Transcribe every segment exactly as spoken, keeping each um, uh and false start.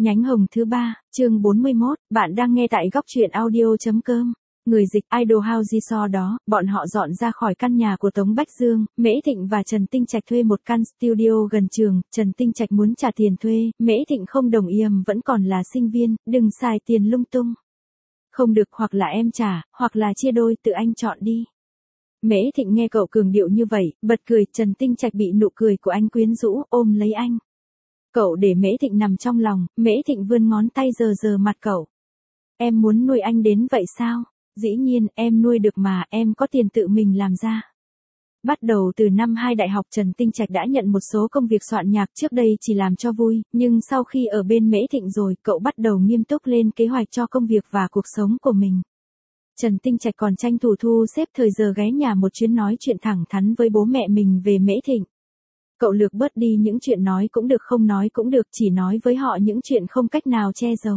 Nhánh hồng thứ ba, chương bốn mươi mốt, bạn đang nghe tại góc truyện audio.com. Người dịch Idol House sau đó, bọn họ dọn ra khỏi căn nhà của Tống Bách Dương, Mễ Thịnh và Trần Tinh Trạch thuê một căn studio gần trường, Trần Tinh Trạch muốn trả tiền thuê, Mễ Thịnh không đồng ý, vẫn còn là sinh viên, đừng xài tiền lung tung. Không được, hoặc là em trả, hoặc là chia đôi, tự anh chọn đi. Mễ Thịnh nghe cậu cường điệu như vậy, bật cười, Trần Tinh Trạch bị nụ cười của anh quyến rũ, ôm lấy anh. Cậu để Mễ Thịnh nằm trong lòng, Mễ Thịnh vươn ngón tay sờ sờ mặt cậu. Em muốn nuôi anh đến vậy sao? Dĩ nhiên, em nuôi được mà, em có tiền tự mình làm ra. Bắt đầu từ năm hai đại học, Trần Tinh Trạch đã nhận một số công việc soạn nhạc, trước đây chỉ làm cho vui, nhưng sau khi ở bên Mễ Thịnh rồi, cậu bắt đầu nghiêm túc lên kế hoạch cho công việc và cuộc sống của mình. Trần Tinh Trạch còn tranh thủ thu xếp thời giờ ghé nhà một chuyến nói chuyện thẳng thắn với bố mẹ mình về Mễ Thịnh. Cậu lược bớt đi những chuyện nói cũng được không nói cũng được, chỉ nói với họ những chuyện không cách nào che giấu.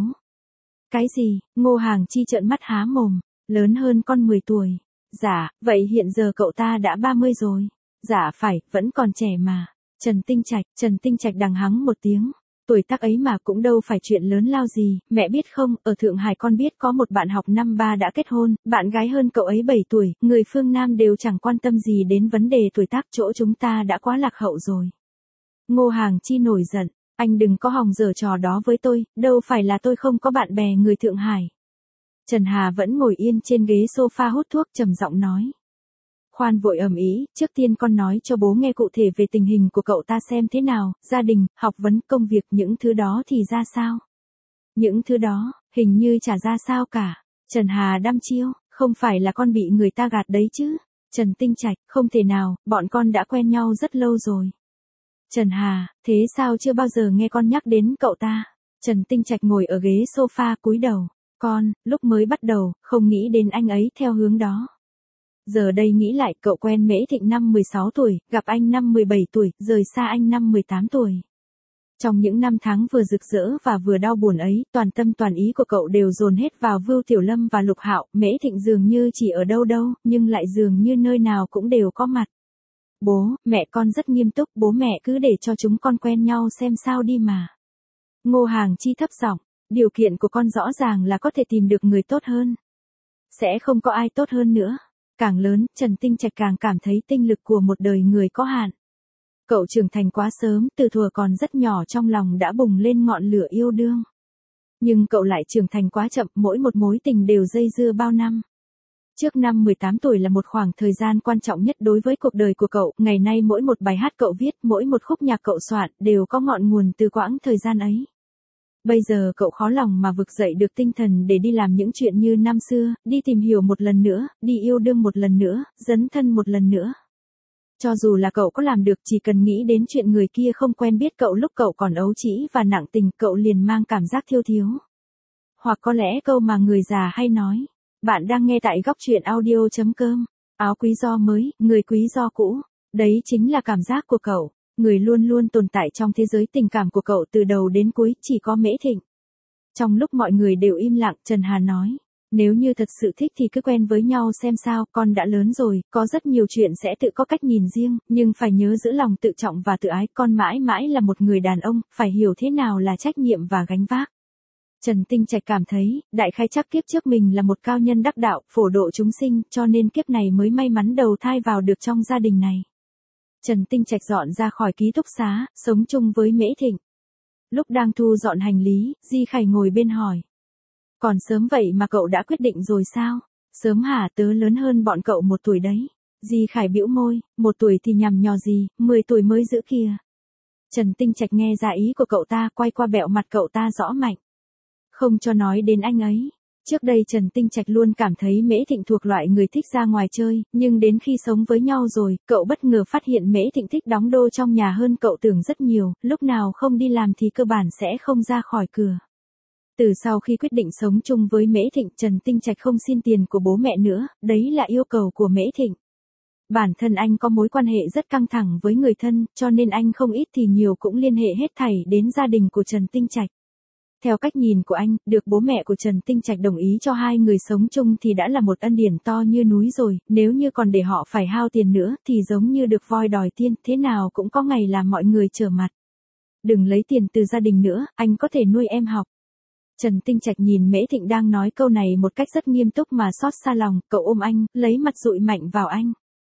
Cái gì? Ngô Hàng Chi trợn mắt há mồm, lớn hơn con mười tuổi. Dạ, vậy hiện giờ cậu ta đã ba mươi rồi. Dạ phải, vẫn còn trẻ mà. Trần Tinh Trạch, Trần Tinh Trạch đằng hắng một tiếng. Tuổi tác ấy mà cũng đâu phải chuyện lớn lao gì, mẹ biết không, ở Thượng Hải con biết có một bạn học năm ba đã kết hôn, bạn gái hơn cậu ấy bảy tuổi, người phương Nam đều chẳng quan tâm gì đến vấn đề tuổi tác, chỗ chúng ta đã quá lạc hậu rồi. Ngô Hàng Chi nổi giận, anh đừng có hòng giở trò đó với tôi, đâu phải là tôi không có bạn bè người Thượng Hải. Trần Hà vẫn ngồi yên trên ghế sofa hút thuốc, trầm giọng nói. Khoan vội ầm ĩ, trước tiên con nói cho bố nghe cụ thể về tình hình của cậu ta xem thế nào, gia đình, học vấn, công việc, những thứ đó thì ra sao? Những thứ đó, hình như chả ra sao cả. Trần Hà đăm chiêu, không phải là con bị người ta gạt đấy chứ? Trần Tinh Trạch, không thể nào, bọn con đã quen nhau rất lâu rồi. Trần Hà, thế sao chưa bao giờ nghe con nhắc đến cậu ta? Trần Tinh Trạch ngồi ở ghế sofa cúi đầu, con, lúc mới bắt đầu, không nghĩ đến anh ấy theo hướng đó. Giờ đây nghĩ lại, cậu quen Mễ Thịnh năm mười sáu tuổi, gặp anh năm mười bảy tuổi, rời xa anh năm mười tám tuổi. Trong những năm tháng vừa rực rỡ và vừa đau buồn ấy, toàn tâm toàn ý của cậu đều dồn hết vào Vưu Tiểu Lâm và Lục Hạo, Mễ Thịnh dường như chỉ ở đâu đâu, nhưng lại dường như nơi nào cũng đều có mặt. Bố, mẹ con rất nghiêm túc, bố mẹ cứ để cho chúng con quen nhau xem sao đi mà. Ngô Hàng Chi thấp giọng, điều kiện của con rõ ràng là có thể tìm được người tốt hơn. Sẽ không có ai tốt hơn nữa. Càng lớn, Trần Tinh Trạch càng cảm thấy tinh lực của một đời người có hạn. Cậu trưởng thành quá sớm, từ thuở còn rất nhỏ trong lòng đã bùng lên ngọn lửa yêu đương. Nhưng cậu lại trưởng thành quá chậm, mỗi một mối tình đều dây dưa bao năm. Trước năm mười tám tuổi là một khoảng thời gian quan trọng nhất đối với cuộc đời của cậu, ngày nay mỗi một bài hát cậu viết, mỗi một khúc nhạc cậu soạn, đều có ngọn nguồn từ quãng thời gian ấy. Bây giờ cậu khó lòng mà vực dậy được tinh thần để đi làm những chuyện như năm xưa, đi tìm hiểu một lần nữa, đi yêu đương một lần nữa, dấn thân một lần nữa. Cho dù là cậu có làm được, chỉ cần nghĩ đến chuyện người kia không quen biết cậu lúc cậu còn ấu trĩ và nặng tình, cậu liền mang cảm giác thiêu thiếu. Hoặc có lẽ câu mà người già hay nói, bạn đang nghe tại góc truyện audio.com, áo quý do mới, người quý do cũ, đấy chính là cảm giác của cậu. Người luôn luôn tồn tại trong thế giới tình cảm của cậu từ đầu đến cuối, chỉ có Mễ Thịnh. Trong lúc mọi người đều im lặng, Trần Hà nói, nếu như thật sự thích thì cứ quen với nhau xem sao, con đã lớn rồi, có rất nhiều chuyện sẽ tự có cách nhìn riêng, nhưng phải nhớ giữ lòng tự trọng và tự ái, con mãi mãi là một người đàn ông, phải hiểu thế nào là trách nhiệm và gánh vác. Trần Tinh Trạch cảm thấy, đại khái chắc kiếp trước mình là một cao nhân đắc đạo, phổ độ chúng sinh, cho nên kiếp này mới may mắn đầu thai vào được trong gia đình này. Trần Tinh Trạch dọn ra khỏi ký túc xá, sống chung với Mễ Thịnh. Lúc đang thu dọn hành lý, Di Khải ngồi bên hỏi. Còn sớm vậy mà cậu đã quyết định rồi sao? Sớm hả, tớ lớn hơn bọn cậu một tuổi đấy. Di Khải bĩu môi, một tuổi thì nhằm nhò gì, mười tuổi mới giữ kìa. Trần Tinh Trạch nghe ra ý của cậu ta, quay qua bẹo mặt cậu ta rõ mạnh. Không cho nói đến anh ấy. Trước đây Trần Tinh Trạch luôn cảm thấy Mễ Thịnh thuộc loại người thích ra ngoài chơi, nhưng đến khi sống với nhau rồi, cậu bất ngờ phát hiện Mễ Thịnh thích đóng đô trong nhà hơn cậu tưởng rất nhiều, lúc nào không đi làm thì cơ bản sẽ không ra khỏi cửa. Từ sau khi quyết định sống chung với Mễ Thịnh, Trần Tinh Trạch không xin tiền của bố mẹ nữa, đấy là yêu cầu của Mễ Thịnh. Bản thân anh có mối quan hệ rất căng thẳng với người thân, cho nên anh không ít thì nhiều cũng liên hệ hết thảy đến gia đình của Trần Tinh Trạch. Theo cách nhìn của anh, được bố mẹ của Trần Tinh Trạch đồng ý cho hai người sống chung thì đã là một ân điển to như núi rồi, nếu như còn để họ phải hao tiền nữa thì giống như được voi đòi tiên, thế nào cũng có ngày làm mọi người trở mặt. đừng lấy tiền từ gia đình nữa, anh có thể nuôi em học. Trần Tinh Trạch nhìn Mễ Thịnh đang nói câu này một cách rất nghiêm túc mà xót xa lòng, cậu ôm anh, lấy mặt dụi mạnh vào anh.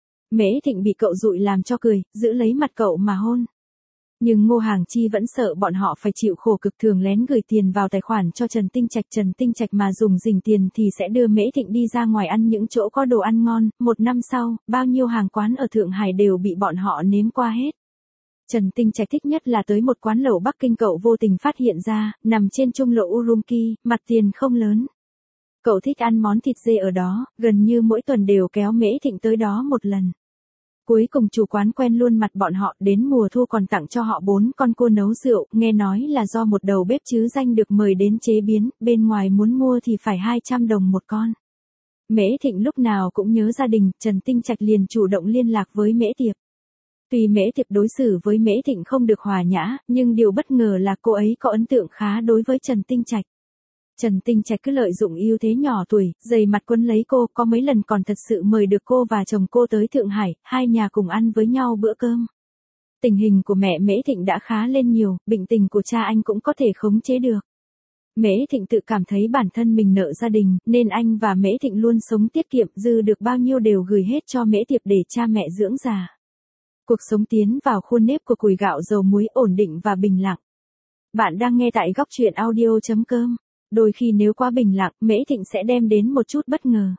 Mễ Thịnh bị cậu dụi làm cho cười, giữ lấy mặt cậu mà hôn. Nhưng Ngô Hàng Chi vẫn sợ bọn họ phải chịu khổ cực, thường lén gửi tiền vào tài khoản cho Trần Tinh Trạch. Trần Tinh Trạch mà dùng dình tiền thì sẽ đưa Mễ Thịnh đi ra ngoài ăn những chỗ có đồ ăn ngon. Một năm sau, bao nhiêu hàng quán ở Thượng Hải đều bị bọn họ nếm qua hết. Trần Tinh Trạch thích nhất là tới một quán lẩu Bắc Kinh cậu vô tình phát hiện ra, nằm trên trung lộ Urumqi, mặt tiền không lớn. Cậu thích ăn món thịt dê ở đó, gần như mỗi tuần đều kéo Mễ Thịnh tới đó một lần. Cuối cùng chủ quán quen luôn mặt bọn họ, đến mùa thu còn tặng cho họ bốn con cua nấu rượu, nghe nói là do một đầu bếp chứ danh được mời đến chế biến, bên ngoài muốn mua thì phải hai trăm đồng một con. Mễ Thịnh lúc nào cũng nhớ gia đình, Trần Tinh Trạch liền chủ động liên lạc với Mễ Tiệp. Tuy Mễ Tiệp đối xử với Mễ Thịnh không được hòa nhã, nhưng điều bất ngờ là cô ấy có ấn tượng khá đối với Trần Tinh Trạch. Trần Tinh Trạch cứ lợi dụng ưu thế nhỏ tuổi, dày mặt quấn lấy cô, có mấy lần còn thật sự mời được cô và chồng cô tới Thượng Hải, hai nhà cùng ăn với nhau bữa cơm. Tình hình của mẹ Mễ Thịnh đã khá lên nhiều, bệnh tình của cha anh cũng có thể khống chế được. Mễ Thịnh tự cảm thấy bản thân mình nợ gia đình, nên anh và Mễ Thịnh luôn sống tiết kiệm, dư được bao nhiêu đều gửi hết cho Mễ Tiệp để cha mẹ dưỡng già. Cuộc sống tiến vào khuôn nếp của củi gạo dầu muối, ổn định và bình lặng. Bạn đang nghe tại góc truyện audio chấm com. Đôi khi nếu quá bình lặng, Mễ Thịnh sẽ đem đến một chút bất ngờ.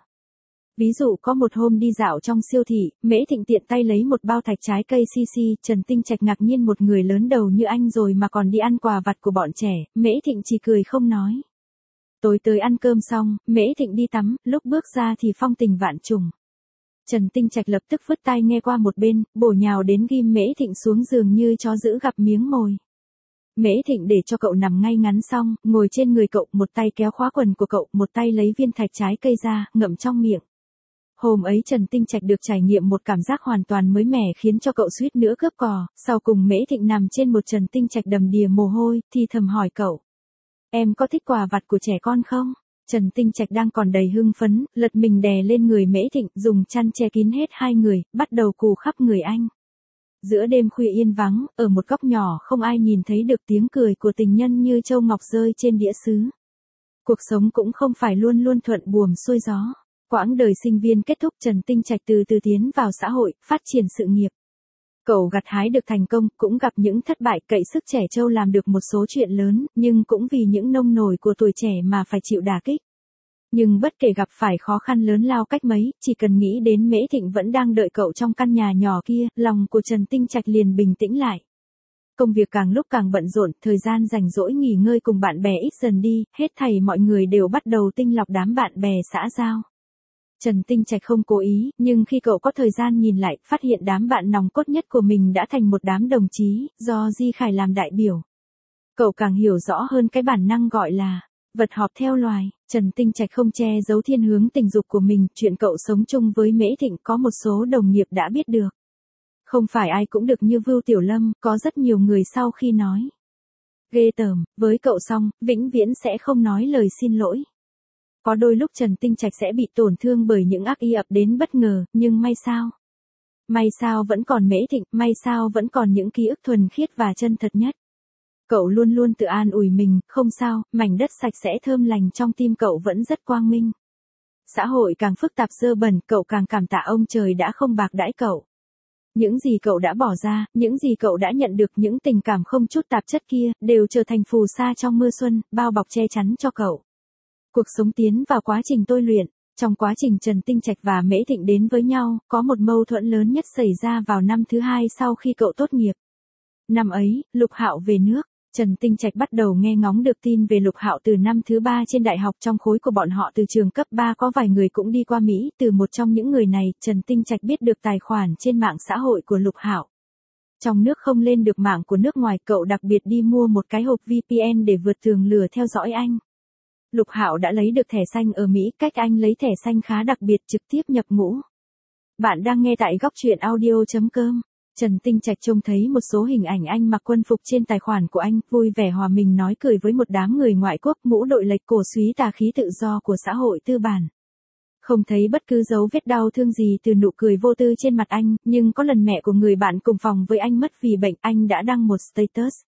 Ví dụ có một hôm đi dạo trong siêu thị, Mễ Thịnh tiện tay lấy một bao thạch trái cây xi xi, Trần Tinh Trạch ngạc nhiên, một người lớn đầu như anh rồi mà còn đi ăn quà vặt của bọn trẻ, Mễ Thịnh chỉ cười không nói. Tối tới ăn cơm xong, Mễ Thịnh đi tắm, lúc bước ra thì phong tình vạn trùng. Trần Tinh Trạch lập tức vứt tai nghe qua một bên, bổ nhào đến ghim Mễ Thịnh xuống giường như chó giữ gặp miếng mồi. Mễ Thịnh để cho cậu nằm ngay ngắn xong, ngồi trên người cậu, một tay kéo khóa quần của cậu, một tay lấy viên thạch trái cây ra, ngậm trong miệng. Hôm ấy Trần Tinh Trạch được trải nghiệm một cảm giác hoàn toàn mới mẻ khiến cho cậu suýt nữa cướp cò, sau cùng Mễ Thịnh nằm trên một Trần Tinh Trạch đầm đìa mồ hôi, thì thầm hỏi cậu. Em có thích quà vặt của trẻ con không? Trần Tinh Trạch đang còn đầy hưng phấn, lật mình đè lên người Mễ Thịnh, dùng chăn che kín hết hai người, bắt đầu cù khắp người anh. Giữa đêm khuya yên vắng, ở một góc nhỏ không ai nhìn thấy được tiếng cười của tình nhân như châu ngọc rơi trên đĩa sứ. Cuộc sống cũng không phải luôn luôn thuận buồm xuôi gió. Quãng đời sinh viên kết thúc, Trần Tinh Trạch từ từ tiến vào xã hội, phát triển sự nghiệp. Cậu gặt hái được thành công, cũng gặp những thất bại, cậy sức trẻ trâu làm được một số chuyện lớn, nhưng cũng vì những nông nổi của tuổi trẻ mà phải chịu đả kích. Nhưng bất kể gặp phải khó khăn lớn lao cách mấy, chỉ cần nghĩ đến Mễ Thịnh vẫn đang đợi cậu trong căn nhà nhỏ kia, lòng của Trần Tinh Trạch liền bình tĩnh lại. Công việc càng lúc càng bận rộn, thời gian rảnh rỗi nghỉ ngơi cùng bạn bè ít dần đi, hết thảy mọi người đều bắt đầu tinh lọc đám bạn bè xã giao. Trần Tinh Trạch không cố ý, nhưng khi cậu có thời gian nhìn lại, phát hiện đám bạn nòng cốt nhất của mình đã thành một đám đồng chí, do Di Khải làm đại biểu. Cậu càng hiểu rõ hơn cái bản năng gọi là vật họp theo loài. Trần Tinh Trạch không che giấu thiên hướng tình dục của mình, chuyện cậu sống chung với Mễ Thịnh có một số đồng nghiệp đã biết được. Không phải ai cũng được như Vưu Tiểu Lâm, có rất nhiều người sau khi nói ghê tởm với cậu xong, vĩnh viễn sẽ không nói lời xin lỗi. Có đôi lúc Trần Tinh Trạch sẽ bị tổn thương bởi những ác ý ập đến bất ngờ, nhưng may sao? May sao vẫn còn Mễ Thịnh, may sao vẫn còn những ký ức thuần khiết và chân thật nhất. Cậu luôn luôn tự an ủi mình, không sao, mảnh đất sạch sẽ thơm lành trong tim cậu vẫn rất quang minh. Xã hội càng phức tạp dơ bẩn, cậu càng cảm tạ ông trời đã không bạc đãi cậu. Những gì cậu đã bỏ ra, những gì cậu đã nhận được, những tình cảm không chút tạp chất kia, đều trở thành phù sa trong mưa xuân, bao bọc che chắn cho cậu. Cuộc sống tiến vào quá trình tôi luyện. Trong quá trình Trần Tinh Trạch và Mễ Thịnh đến với nhau, có một mâu thuẫn lớn nhất xảy ra vào năm thứ hai sau khi cậu tốt nghiệp. Năm ấy, Lục Hạo về nước. Trần Tinh Trạch bắt đầu nghe ngóng được tin về Lục Hạo từ năm thứ ba trên đại học. Trong khối của bọn họ từ trường cấp ba có vài người cũng đi qua Mỹ, từ một trong những người này, Trần Tinh Trạch biết được tài khoản trên mạng xã hội của Lục Hạo. Trong nước không lên được mạng của nước ngoài, cậu đặc biệt đi mua một cái hộp vê pê en để vượt tường lửa theo dõi anh. Lục Hạo đã lấy được thẻ xanh ở Mỹ, cách anh lấy thẻ xanh khá đặc biệt, trực tiếp nhập ngũ. Bạn đang nghe tại góc truyện audio chấm com. Trần Tinh Trạch trông thấy một số hình ảnh anh mặc quân phục trên tài khoản của anh, vui vẻ hòa mình nói cười với một đám người ngoại quốc, mũ đội lệch cổ súy tà khí tự do của xã hội tư bản. Không thấy bất cứ dấu vết đau thương gì từ nụ cười vô tư trên mặt anh, nhưng có lần mẹ của người bạn cùng phòng với anh mất vì bệnh, anh đã đăng một status.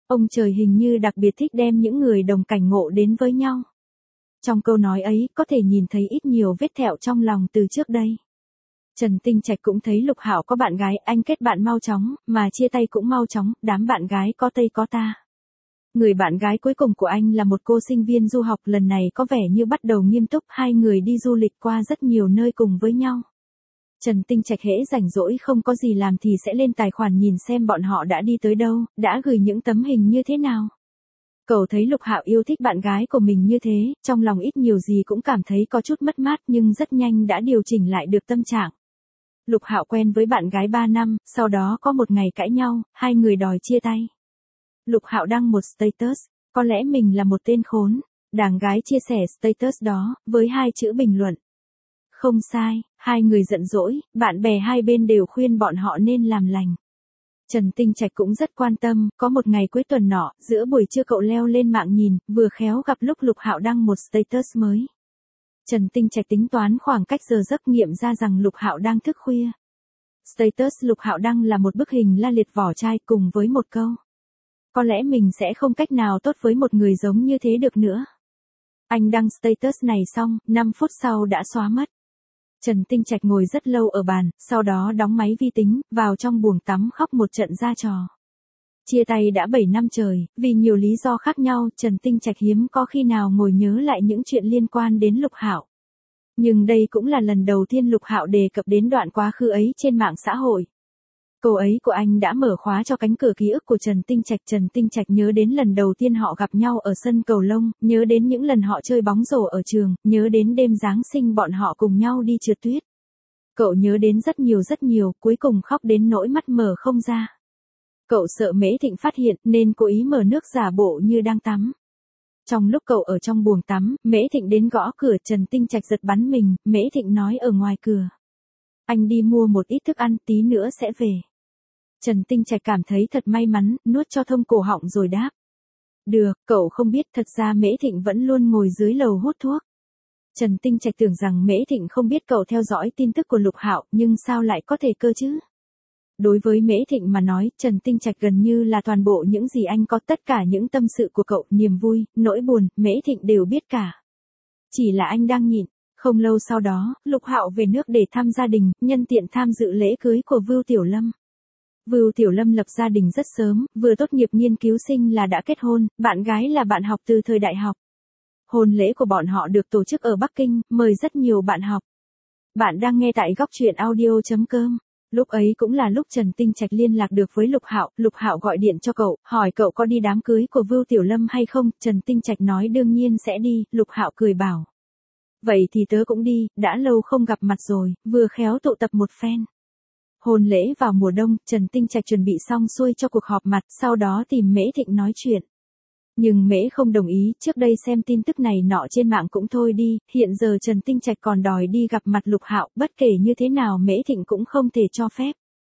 Ông trời hình như đặc biệt thích đem những người đồng cảnh ngộ đến với nhau. Trong câu nói ấy, có thể nhìn thấy ít nhiều vết thẹo trong lòng từ trước đây. Trần Tinh Trạch cũng thấy Lục Hạo có bạn gái, anh kết bạn mau chóng, mà chia tay cũng mau chóng, đám bạn gái có tây có ta. Người bạn gái cuối cùng của anh là một cô sinh viên du học, lần này có vẻ như bắt đầu nghiêm túc, hai người đi du lịch qua rất nhiều nơi cùng với nhau. Trần Tinh Trạch hễ rảnh rỗi không có gì làm thì sẽ lên tài khoản nhìn xem bọn họ đã đi tới đâu, đã gửi những tấm hình như thế nào. Cậu thấy Lục Hạo yêu thích bạn gái của mình như thế, trong lòng ít nhiều gì cũng cảm thấy có chút mất mát nhưng rất nhanh đã điều chỉnh lại được tâm trạng. Lục Hạo quen với bạn gái ba năm, sau đó có một ngày cãi nhau, hai người đòi chia tay. Lục Hạo đăng một status, có lẽ mình là một tên khốn. Đàn gái chia sẻ status đó, với hai chữ bình luận. Không sai, hai người giận dỗi, bạn bè hai bên đều khuyên bọn họ nên làm lành. Trần Tinh Trạch cũng rất quan tâm, có một ngày cuối tuần nọ, giữa buổi trưa cậu leo lên mạng nhìn, vừa khéo gặp lúc Lục Hạo đăng một status mới. Trần Tinh Trạch tính toán khoảng cách giờ giấc, nghiệm ra rằng Lục Hạo đang thức khuya. Status Lục Hạo đăng là một bức hình la liệt vỏ chai cùng với một câu: có lẽ mình sẽ không cách nào tốt với một người giống như thế được nữa. Anh đăng status này xong, năm phút sau đã xóa mất. Trần Tinh Trạch ngồi rất lâu ở bàn, sau đó đóng máy vi tính, vào trong buồng tắm khóc một trận ra trò. Chia tay đã bảy năm trời, vì nhiều lý do khác nhau, Trần Tinh Trạch hiếm có khi nào ngồi nhớ lại những chuyện liên quan đến Lục Hạo. Nhưng đây cũng là lần đầu tiên Lục Hạo đề cập đến đoạn quá khứ ấy trên mạng xã hội. Câu ấy của anh đã mở khóa cho cánh cửa ký ức của Trần Tinh Trạch. Trần Tinh Trạch nhớ đến lần đầu tiên họ gặp nhau ở sân cầu lông, nhớ đến những lần họ chơi bóng rổ ở trường, nhớ đến đêm Giáng sinh bọn họ cùng nhau đi trượt tuyết. Cậu nhớ đến rất nhiều rất nhiều, cuối cùng khóc đến nỗi mắt mở không ra. Cậu sợ Mễ Thịnh phát hiện nên cố ý mở nước giả bộ như đang tắm. Trong lúc cậu ở trong buồng tắm, Mễ Thịnh đến gõ cửa, Trần Tinh Trạch giật bắn mình, Mễ Thịnh nói ở ngoài cửa: anh đi mua một ít thức ăn, tí nữa sẽ về. Trần Tinh Trạch cảm thấy thật may mắn, nuốt cho thông cổ họng rồi đáp: được. Cậu không biết thật ra Mễ Thịnh vẫn luôn ngồi dưới lầu hút thuốc. Trần Tinh Trạch tưởng rằng Mễ Thịnh không biết cậu theo dõi tin tức của Lục Hạo, nhưng sao lại có thể cơ chứ? Đối với Mễ Thịnh mà nói, Trần Tinh Trạch gần như là toàn bộ những gì anh có, tất cả những tâm sự của cậu, niềm vui, nỗi buồn, Mễ Thịnh đều biết cả. Chỉ là anh đang nhịn. Không lâu sau đó, Lục Hạo về nước để thăm gia đình, nhân tiện tham dự lễ cưới của Vưu Tiểu Lâm. Vưu Tiểu Lâm lập gia đình rất sớm, vừa tốt nghiệp nghiên cứu sinh là đã kết hôn, bạn gái là bạn học từ thời đại học. Hôn lễ của bọn họ được tổ chức ở Bắc Kinh, mời rất nhiều bạn học. Bạn đang nghe tại góc truyện audio chấm com. Lúc ấy cũng là lúc Trần Tinh Trạch liên lạc được với Lục Hạo, Lục Hạo gọi điện cho cậu, hỏi cậu có đi đám cưới của Vưu Tiểu Lâm hay không, Trần Tinh Trạch nói đương nhiên sẽ đi, Lục Hạo cười bảo: vậy thì tớ cũng đi, đã lâu không gặp mặt rồi, vừa khéo tụ tập một phen. Hôn lễ vào mùa đông, Trần Tinh Trạch chuẩn bị xong xuôi cho cuộc họp mặt, sau đó tìm Mễ Thịnh nói chuyện. Nhưng Mễ không đồng ý, trước đây xem tin tức này nọ trên mạng cũng thôi đi, hiện giờ Trần Tinh Trạch còn đòi đi gặp mặt Lục Hạo, bất kể như thế nào Mễ Thịnh cũng không thể cho phép.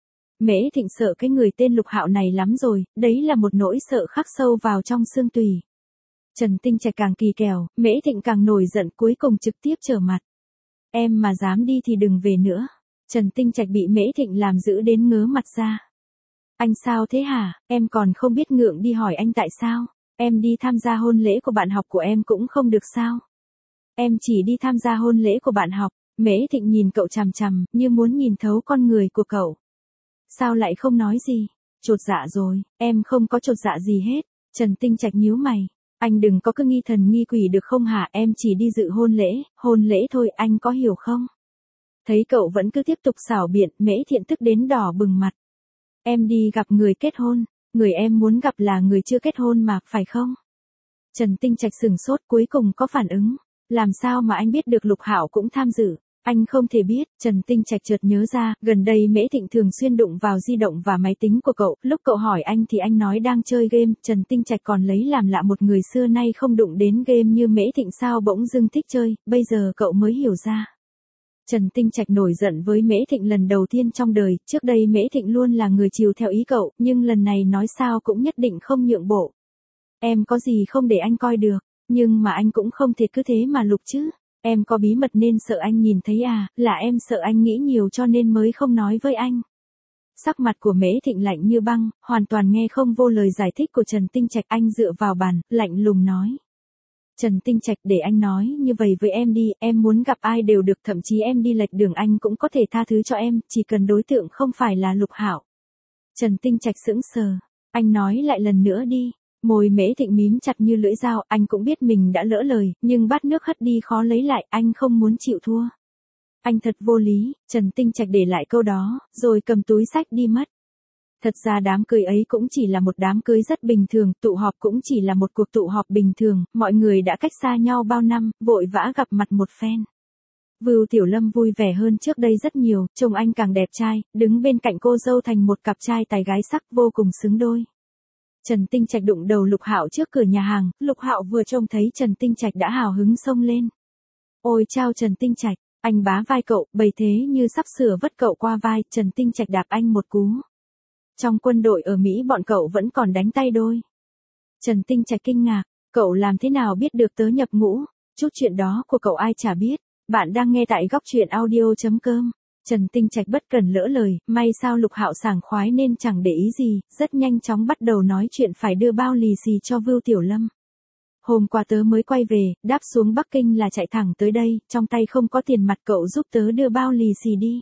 Mễ Thịnh sợ cái người tên Lục Hạo này lắm rồi, đấy là một nỗi sợ khắc sâu vào trong xương tủy. Trần Tinh Trạch càng kỳ kèo, Mễ Thịnh càng nổi giận, cuối cùng trực tiếp trở mặt: em mà dám đi thì đừng về nữa. Trần Tinh Trạch bị Mễ Thịnh làm dữ đến ngớ mặt ra. Anh sao thế hả, em còn không biết ngượng đi hỏi anh tại sao? Em đi tham gia hôn lễ của bạn học của em cũng không được sao? Em chỉ đi tham gia hôn lễ của bạn học. Mễ Thịnh nhìn cậu chằm chằm, như muốn nhìn thấu con người của cậu. Sao lại không nói gì? Chột dạ rồi, em không có chột dạ gì hết. Trần Tinh Trạch nhíu mày. Anh đừng có cứ nghi thần nghi quỷ được không hả, em chỉ đi dự hôn lễ, hôn lễ thôi, anh có hiểu không? Thấy cậu vẫn cứ tiếp tục xảo biện, Mễ Thiện tức đến đỏ bừng mặt. Em đi gặp người kết hôn, người em muốn gặp là người chưa kết hôn mà, phải không? Trần Tinh Trạch sừng sốt, cuối cùng có phản ứng. Làm sao mà anh biết được Lục Hạo cũng tham dự? Anh không thể biết. Trần Tinh Trạch chợt nhớ ra, gần đây Mễ Thịnh thường xuyên đụng vào di động và máy tính của cậu, lúc cậu hỏi anh thì anh nói đang chơi game, Trần Tinh Trạch còn lấy làm lạ một người xưa nay không đụng đến game như Mễ Thịnh sao bỗng dưng thích chơi, bây giờ cậu mới hiểu ra. Trần Tinh Trạch nổi giận với Mễ Thịnh lần đầu tiên trong đời, trước đây Mễ Thịnh luôn là người chiều theo ý cậu, nhưng lần này nói sao cũng nhất định không nhượng bộ. Em có gì không để anh coi được, nhưng mà anh cũng không thể cứ thế mà lục chứ. Em có bí mật nên sợ anh nhìn thấy à, là em sợ anh nghĩ nhiều cho nên mới không nói với anh. Sắc mặt của Mễ Thịnh lạnh như băng, hoàn toàn nghe không vô lời giải thích của Trần Tinh Trạch. Anh dựa vào bàn, lạnh lùng nói. Trần Tinh Trạch, để anh nói như vậy với em đi, em muốn gặp ai đều được, thậm chí em đi lệch đường anh cũng có thể tha thứ cho em, chỉ cần đối tượng không phải là Lục Hạo. Trần Tinh Trạch sững sờ, anh nói lại lần nữa đi. Môi Mễ Thịnh mím chặt như lưỡi dao, anh cũng biết mình đã lỡ lời, nhưng bát nước hất đi khó lấy lại, anh không muốn chịu thua. Anh thật vô lý. Trần Tinh Trạch để lại câu đó, rồi cầm túi xách đi mất. Thật ra đám cưới ấy cũng chỉ là một đám cưới rất bình thường, tụ họp cũng chỉ là một cuộc tụ họp bình thường, mọi người đã cách xa nhau bao năm, vội vã gặp mặt một phen. Vưu Tiểu Lâm vui vẻ hơn trước đây rất nhiều, trông anh càng đẹp trai, đứng bên cạnh cô dâu thành một cặp trai tài gái sắc vô cùng xứng đôi. Trần Tinh Trạch đụng đầu Lục Hạo trước cửa nhà hàng, Lục Hạo vừa trông thấy Trần Tinh Trạch đã hào hứng xông lên. Ôi chao Trần Tinh Trạch, anh bá vai cậu, bầy thế như sắp sửa vất cậu qua vai, Trần Tinh Trạch đạp anh một cú. Trong quân đội ở Mỹ bọn cậu vẫn còn đánh tay đôi. Trần Tinh Trạch kinh ngạc, cậu làm thế nào biết được tớ nhập ngũ, chút chuyện đó của cậu ai chả biết. Bạn đang nghe tại góc truyện audio chấm com. Trần Tinh Trạch bất cần lỡ lời, may sao Lục Hạo sảng khoái nên chẳng để ý gì, rất nhanh chóng bắt đầu nói chuyện phải đưa bao lì xì cho Vưu Tiểu Lâm. Hôm qua tớ mới quay về, đáp xuống Bắc Kinh là chạy thẳng tới đây, trong tay không có tiền mặt, cậu giúp tớ đưa bao lì xì đi.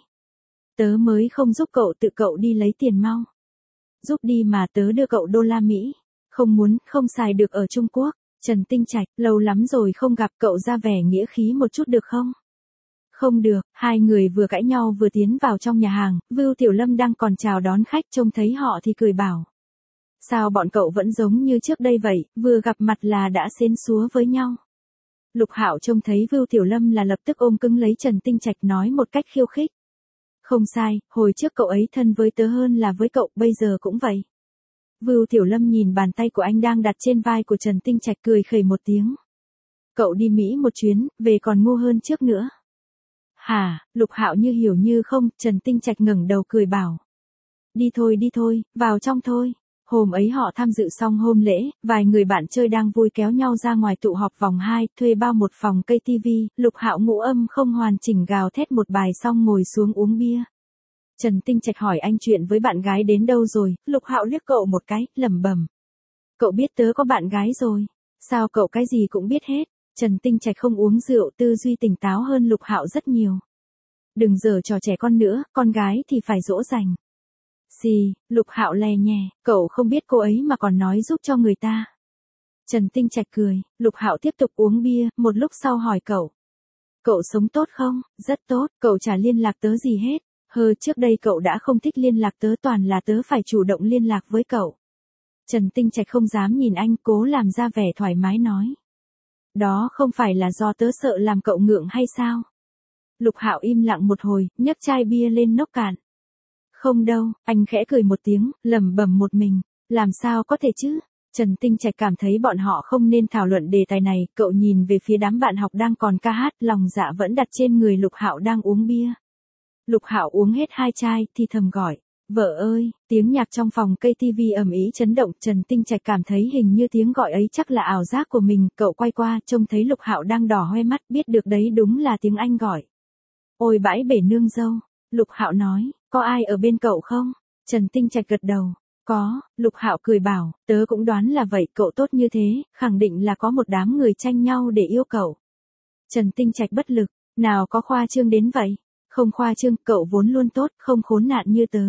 Tớ mới không giúp cậu, tự cậu đi lấy tiền mau. Giúp đi mà, tớ đưa cậu đô la Mỹ. Không muốn, không xài được ở Trung Quốc. Trần Tinh Trạch, lâu lắm rồi không gặp, cậu ra vẻ nghĩa khí một chút được không? Không được. Hai người vừa cãi nhau vừa tiến vào trong nhà hàng, Vưu Tiểu Lâm đang còn chào đón khách, trông thấy họ thì cười bảo. Sao bọn cậu vẫn giống như trước đây vậy, vừa gặp mặt là đã xến xúa với nhau. Lục Hạo trông thấy Vưu Tiểu Lâm là lập tức ôm cứng lấy Trần Tinh Trạch, nói một cách khiêu khích. Không sai, hồi trước cậu ấy thân với tớ hơn là với cậu, bây giờ cũng vậy. Vưu Tiểu Lâm nhìn bàn tay của anh đang đặt trên vai của Trần Tinh Trạch, cười khẩy một tiếng. Cậu đi Mỹ một chuyến, về còn ngu hơn trước nữa. Hả? Lục Hạo như hiểu như không. Trần Tinh Trạch ngẩng đầu cười bảo. Đi thôi đi thôi, vào trong thôi. Hôm ấy họ tham dự xong hôm lễ, vài người bạn chơi đang vui kéo nhau ra ngoài tụ họp vòng hai, thuê bao một phòng cây tivi, Lục Hạo ngũ âm không hoàn chỉnh gào thét một bài xong ngồi xuống uống bia. Trần Tinh Trạch hỏi anh chuyện với bạn gái đến đâu rồi, Lục Hạo liếc cậu một cái, lẩm bẩm. Cậu biết tớ có bạn gái rồi, sao cậu cái gì cũng biết hết. Trần Tinh Trạch không uống rượu, tư duy tỉnh táo hơn Lục Hạo rất nhiều. Đừng giở trò trẻ con nữa, con gái thì phải dỗ dành. Gì? Lục Hạo lè nhè, cậu không biết cô ấy mà còn nói giúp cho người ta. Trần Tinh Trạch cười, Lục Hạo tiếp tục uống bia, một lúc sau hỏi cậu. Cậu sống tốt không? Rất tốt, cậu chả liên lạc tớ gì hết. Hơ, trước đây cậu đã không thích liên lạc tớ, toàn là tớ phải chủ động liên lạc với cậu. Trần Tinh Trạch không dám nhìn anh, cố làm ra vẻ thoải mái nói. Đó không phải là do tớ sợ làm cậu ngượng hay sao? Lục Hạo im lặng một hồi, nhấc chai bia lên nốc cạn. Không đâu, anh khẽ cười một tiếng, lẩm bẩm một mình, làm sao có thể chứ? Trần Tinh Trạch cảm thấy bọn họ không nên thảo luận đề tài này, cậu nhìn về phía đám bạn học đang còn ca hát, lòng dạ vẫn đặt trên người Lục Hạo đang uống bia. Lục Hạo uống hết hai chai, thì thầm gọi, vợ ơi, tiếng nhạc trong phòng cây tivi ầm ĩ chấn động, Trần Tinh Trạch cảm thấy hình như tiếng gọi ấy chắc là ảo giác của mình, cậu quay qua, trông thấy Lục Hạo đang đỏ hoe mắt, biết được đấy đúng là tiếng anh gọi. Ôi bãi bể nương dâu, Lục Hạo nói, có ai ở bên cậu không? Trần Tinh Trạch gật đầu, có, Lục Hạo cười bảo, tớ cũng đoán là vậy, cậu tốt như thế, khẳng định là có một đám người tranh nhau để yêu cậu. Trần Tinh Trạch bất lực, nào có khoa trương đến vậy? Không khoa trương, cậu vốn luôn tốt, không khốn nạn như tớ.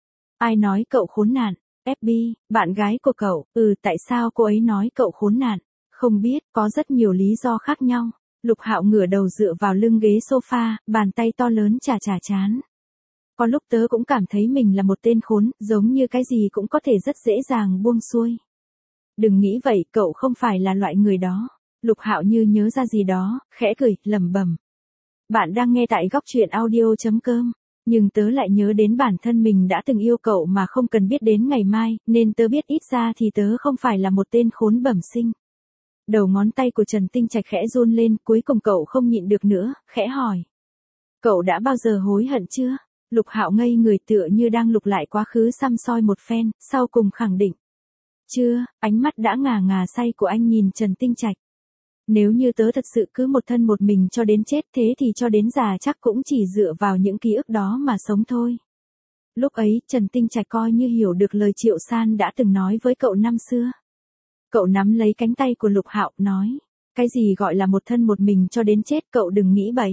Ai nói cậu khốn nạn? ép bê, bạn gái của cậu, ừ tại sao cô ấy nói cậu khốn nạn? Không biết, có rất nhiều lý do khác nhau. Lục Hạo ngửa đầu dựa vào lưng ghế sofa, bàn tay to lớn chà chà chán. Có lúc tớ cũng cảm thấy mình là một tên khốn, giống như cái gì cũng có thể rất dễ dàng buông xuôi. Đừng nghĩ vậy, cậu không phải là loại người đó. Lục Hạo như nhớ ra gì đó, khẽ cười, lẩm bẩm. Bạn đang nghe tại góc truyện audio chấm com. Nhưng tớ lại nhớ đến bản thân mình đã từng yêu cậu mà không cần biết đến ngày mai, nên tớ biết ít ra thì tớ không phải là một tên khốn bẩm sinh. Đầu ngón tay của Trần Tinh Trạch khẽ run lên, cuối cùng cậu không nhịn được nữa, khẽ hỏi. Cậu đã bao giờ hối hận chưa? Lục Hạo ngây người tựa như đang lục lại quá khứ săm soi một phen, sau cùng khẳng định. Chưa, ánh mắt đã ngà ngà say của anh nhìn Trần Tinh Trạch. Nếu như tớ thật sự cứ một thân một mình cho đến chết thế thì cho đến già chắc cũng chỉ dựa vào những ký ức đó mà sống thôi. Lúc ấy, Trần Tinh Trạch coi như hiểu được lời Triệu San đã từng nói với cậu năm xưa. Cậu nắm lấy cánh tay của Lục Hạo, nói, cái gì gọi là một thân một mình cho đến chết, cậu đừng nghĩ bậy.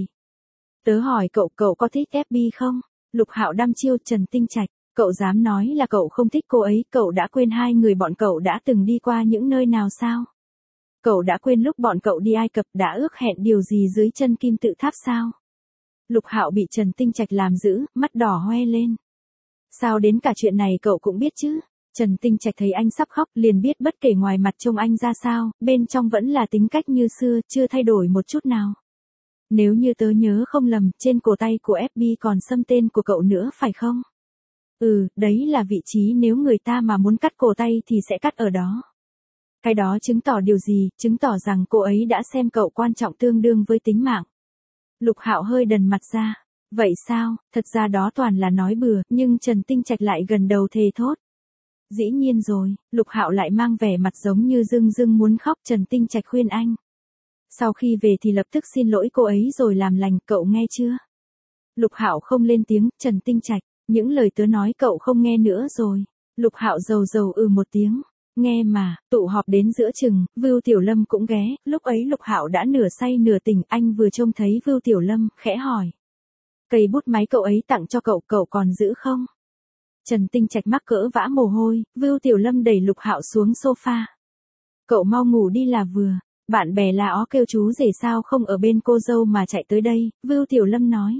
Tớ hỏi cậu, cậu có thích ép bê không? Lục Hạo đăm chiêu Trần Tinh Trạch, cậu dám nói là cậu không thích cô ấy, cậu đã quên hai người bọn cậu đã từng đi qua những nơi nào sao? Cậu đã quên lúc bọn cậu đi Ai Cập đã ước hẹn điều gì dưới chân kim tự tháp sao? Lục Hạo bị Trần Tinh Trạch làm dữ, mắt đỏ hoe lên. Sao đến cả chuyện này cậu cũng biết chứ? Trần Tinh Trạch thấy anh sắp khóc liền biết bất kể ngoài mặt trông anh ra sao, bên trong vẫn là tính cách như xưa, chưa thay đổi một chút nào. Nếu như tớ nhớ không lầm, trên cổ tay của ép bê còn xâm tên của cậu nữa phải không? Ừ, đấy là vị trí nếu người ta mà muốn cắt cổ tay thì sẽ cắt ở đó. Cái đó chứng tỏ điều gì? Chứng tỏ rằng cô ấy đã xem cậu quan trọng tương đương với tính mạng. Lục Hạo hơi đần mặt ra. Vậy sao? Thật ra đó toàn là nói bừa, nhưng Trần Tinh Trạch lại gần đầu thề thốt. Dĩ nhiên rồi, Lục Hạo lại mang vẻ mặt giống như dưng dưng muốn khóc. Trần Tinh Trạch khuyên anh. Sau khi về thì lập tức xin lỗi cô ấy rồi làm lành, cậu nghe chưa? Lục Hạo không lên tiếng. Trần Tinh Trạch, những lời tớ nói cậu không nghe nữa rồi. Lục Hạo rầu rầu ừ một tiếng. Nghe mà, tụ họp đến giữa chừng, Vưu Tiểu Lâm cũng ghé, lúc ấy Lục Hạo đã nửa say nửa tỉnh, anh vừa trông thấy Vưu Tiểu Lâm, khẽ hỏi. Cây bút máy cậu ấy tặng cho cậu, cậu còn giữ không? Trần Tinh Trạch mắc cỡ vã mồ hôi, Vưu Tiểu Lâm đẩy Lục Hạo xuống sofa. Cậu mau ngủ đi là vừa, bạn bè là ó kêu chú rể sao không ở bên cô dâu mà chạy tới đây, Vưu Tiểu Lâm nói.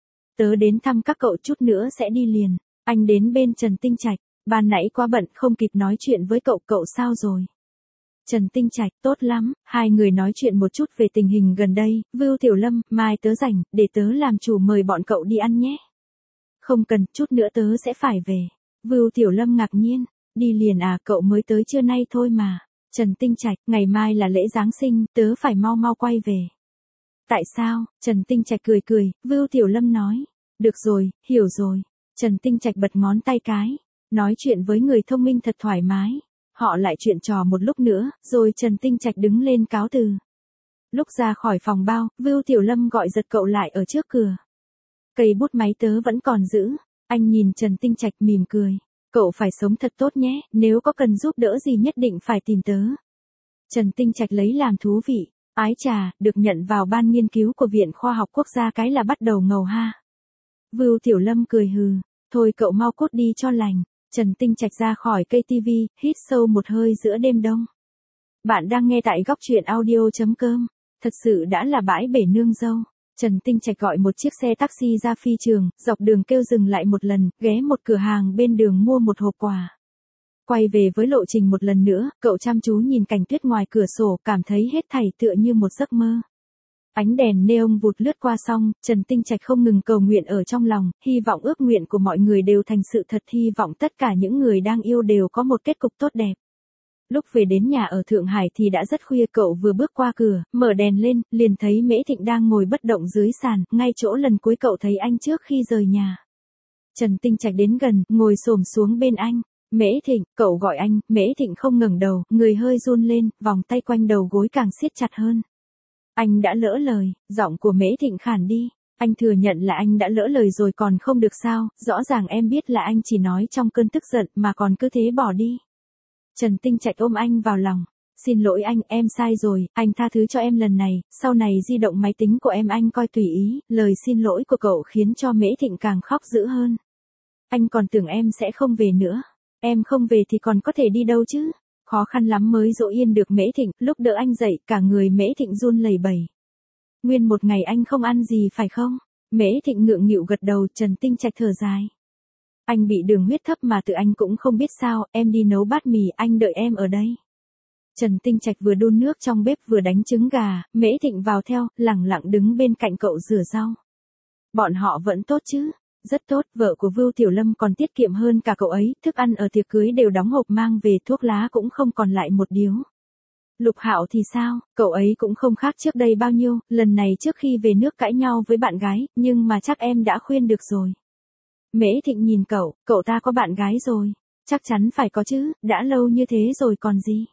Tớ đến thăm các cậu chút nữa sẽ đi liền, anh đến bên Trần Tinh Trạch. Ban nãy quá bận không kịp nói chuyện với cậu, cậu sao rồi? Trần Tinh Trạch, tốt lắm, hai người nói chuyện một chút về tình hình gần đây, Vưu Tiểu Lâm, mai tớ rảnh, để tớ làm chủ mời bọn cậu đi ăn nhé. Không cần, chút nữa tớ sẽ phải về. Vưu Tiểu Lâm ngạc nhiên, đi liền à, cậu mới tới trưa nay thôi mà. Trần Tinh Trạch, ngày mai là lễ Giáng sinh, tớ phải mau mau quay về. Tại sao? Trần Tinh Trạch cười cười, Vưu Tiểu Lâm nói. Được rồi, hiểu rồi. Trần Tinh Trạch bật ngón tay cái. Nói chuyện với người thông minh thật thoải mái. Họ lại chuyện trò một lúc nữa, rồi Trần Tinh Trạch đứng lên cáo từ. Lúc ra khỏi phòng bao, Vưu Tiểu Lâm gọi giật cậu lại ở trước cửa. Cây bút máy tớ vẫn còn giữ. Anh nhìn Trần Tinh Trạch mỉm cười. Cậu phải sống thật tốt nhé, nếu có cần giúp đỡ gì nhất định phải tìm tớ. Trần Tinh Trạch lấy làm thú vị. Ái chà, được nhận vào ban nghiên cứu của Viện Khoa học Quốc gia cái là bắt đầu ngầu ha. Vưu Tiểu Lâm cười hừ. Thôi cậu mau cút đi cho lành. Trần Tinh Trạch ra khỏi cây tivi, hít sâu một hơi giữa đêm đông. Bạn đang nghe tại góc truyện audio chấm com. Thật sự đã là bãi bể nương dâu. Trần Tinh Trạch gọi một chiếc xe taxi ra phi trường, dọc đường kêu dừng lại một lần, ghé một cửa hàng bên đường mua một hộp quà. Quay về với lộ trình một lần nữa, cậu chăm chú nhìn cảnh tuyết ngoài cửa sổ, cảm thấy hết thảy tựa như một giấc mơ. Ánh đèn neon vụt lướt qua xong, Trần Tinh Trạch không ngừng cầu nguyện ở trong lòng, hy vọng ước nguyện của mọi người đều thành sự thật, hy vọng tất cả những người đang yêu đều có một kết cục tốt đẹp. Lúc về đến nhà ở Thượng Hải thì đã rất khuya, cậu vừa bước qua cửa, mở đèn lên, liền thấy Mễ Thịnh đang ngồi bất động dưới sàn, ngay chỗ lần cuối cậu thấy anh trước khi rời nhà. Trần Tinh Trạch đến gần, ngồi xổm xuống bên anh. Mễ Thịnh, cậu gọi anh. Mễ Thịnh không ngẩng đầu, người hơi run lên, vòng tay quanh đầu gối càng siết chặt hơn. Anh đã lỡ lời, giọng của Mễ Thịnh khản đi. Anh thừa nhận là anh đã lỡ lời rồi còn không được sao, rõ ràng em biết là anh chỉ nói trong cơn tức giận mà còn cứ thế bỏ đi. Trần Tinh Trạch ôm anh vào lòng. Xin lỗi anh, em sai rồi, anh tha thứ cho em lần này, sau này di động máy tính của em anh coi tùy ý. Lời xin lỗi của cậu khiến cho Mễ Thịnh càng khóc dữ hơn. Anh còn tưởng em sẽ không về nữa. Em không về thì còn có thể đi đâu chứ? Khó khăn lắm mới dỗ yên được Mễ Thịnh, lúc đỡ anh dậy, cả người Mễ Thịnh run lẩy bẩy. Nguyên một ngày anh không ăn gì phải không? Mễ Thịnh ngượng nghịu gật đầu. Trần Tinh Trạch thở dài. Anh bị đường huyết thấp mà tự anh cũng không biết sao, em đi nấu bát mì, anh đợi em ở đây. Trần Tinh Trạch vừa đun nước trong bếp vừa đánh trứng gà, Mễ Thịnh vào theo, lẳng lặng đứng bên cạnh cậu rửa rau. Bọn họ vẫn tốt chứ? Rất tốt, vợ của Vưu Tiểu Lâm còn tiết kiệm hơn cả cậu ấy, thức ăn ở tiệc cưới đều đóng hộp mang về, thuốc lá cũng không còn lại một điếu. Lục Hạo thì sao, cậu ấy cũng không khác trước đây bao nhiêu, lần này trước khi về nước cãi nhau với bạn gái, nhưng mà chắc em đã khuyên được rồi. Mễ Thịnh nhìn cậu, cậu ta có bạn gái rồi. Chắc chắn phải có chứ, đã lâu như thế rồi còn gì.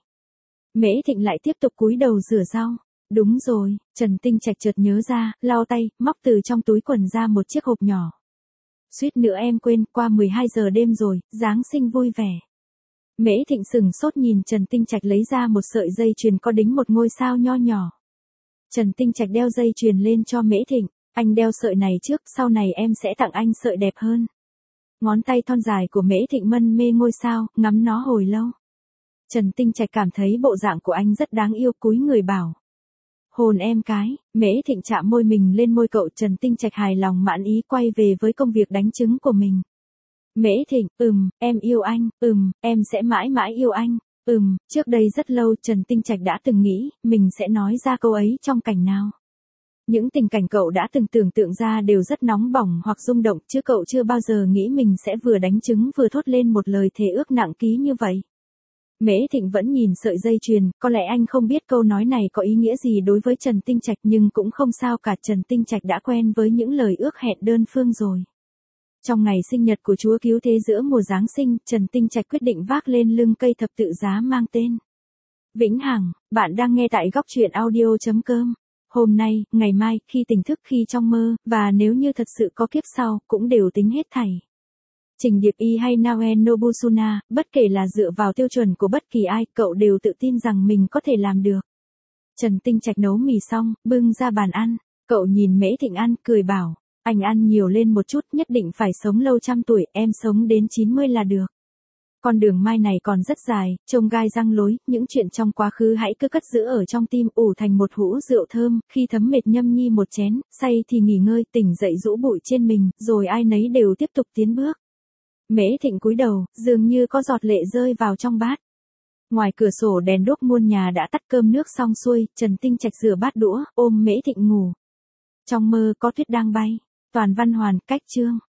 Mễ Thịnh lại tiếp tục cúi đầu rửa rau. Đúng rồi, Trần Tinh Trạch chợt nhớ ra, lau tay, móc từ trong túi quần ra một chiếc hộp nhỏ. Suýt nữa em quên, qua mười hai giờ đêm rồi, Giáng sinh vui vẻ. Mễ Thịnh sừng sốt nhìn Trần Tinh Trạch lấy ra một sợi dây chuyền có đính một ngôi sao nho nhỏ. Trần Tinh Trạch đeo dây chuyền lên cho Mễ Thịnh, anh đeo sợi này trước, sau này em sẽ tặng anh sợi đẹp hơn. Ngón tay thon dài của Mễ Thịnh mân mê ngôi sao, ngắm nó hồi lâu. Trần Tinh Trạch cảm thấy bộ dạng của anh rất đáng yêu, cúi người bảo. Hôn em cái. Mễ Thịnh chạm môi mình lên môi cậu. Trần Tinh Trạch hài lòng mãn ý quay về với công việc đánh trứng của mình. Mễ Thịnh, ừm, em yêu anh, ừm, em sẽ mãi mãi yêu anh, ừm, trước đây rất lâu Trần Tinh Trạch đã từng nghĩ, mình sẽ nói ra câu ấy trong cảnh nào. Những tình cảnh cậu đã từng tưởng tượng ra đều rất nóng bỏng hoặc rung động, chứ cậu chưa bao giờ nghĩ mình sẽ vừa đánh trứng vừa thốt lên một lời thề ước nặng ký như vậy. Mễ Thịnh vẫn nhìn sợi dây chuyền, có lẽ anh không biết câu nói này có ý nghĩa gì đối với Trần Tinh Trạch, nhưng cũng không sao cả, Trần Tinh Trạch đã quen với những lời ước hẹn đơn phương rồi. Trong ngày sinh nhật của Chúa Cứu Thế giữa mùa Giáng sinh, Trần Tinh Trạch quyết định vác lên lưng cây thập tự giá mang tên Vĩnh Hằng. Bạn đang nghe tại góc truyện audio chấm com. Hôm nay, ngày mai, khi tỉnh thức, khi trong mơ, và nếu như thật sự có kiếp sau, cũng đều tính hết thảy. Trình Điệp Y hay Naoen Nobusuna, bất kể là dựa vào tiêu chuẩn của bất kỳ ai, cậu đều tự tin rằng mình có thể làm được. Trần Tinh Trạch nấu mì xong, bưng ra bàn ăn. Cậu nhìn Mễ Thịnh ăn, cười bảo, anh ăn nhiều lên một chút, nhất định phải sống lâu trăm tuổi, em sống đến chín mươi là được. Con đường mai này còn rất dài, trông gai răng lối, những chuyện trong quá khứ hãy cứ cất giữ ở trong tim, ủ thành một hũ rượu thơm, khi thấm mệt nhâm nhi một chén, say thì nghỉ ngơi, tỉnh dậy rũ bụi trên mình, rồi ai nấy đều tiếp tục tiến bước. Mễ Thịnh cúi đầu, dường như có giọt lệ rơi vào trong bát. Ngoài cửa sổ đèn đuốc muôn nhà đã tắt, cơm nước xong xuôi, Trần Tinh Trạch rửa bát đũa, ôm Mễ Thịnh ngủ. Trong mơ có tuyết đang bay. Toàn văn hoàn, cách chương.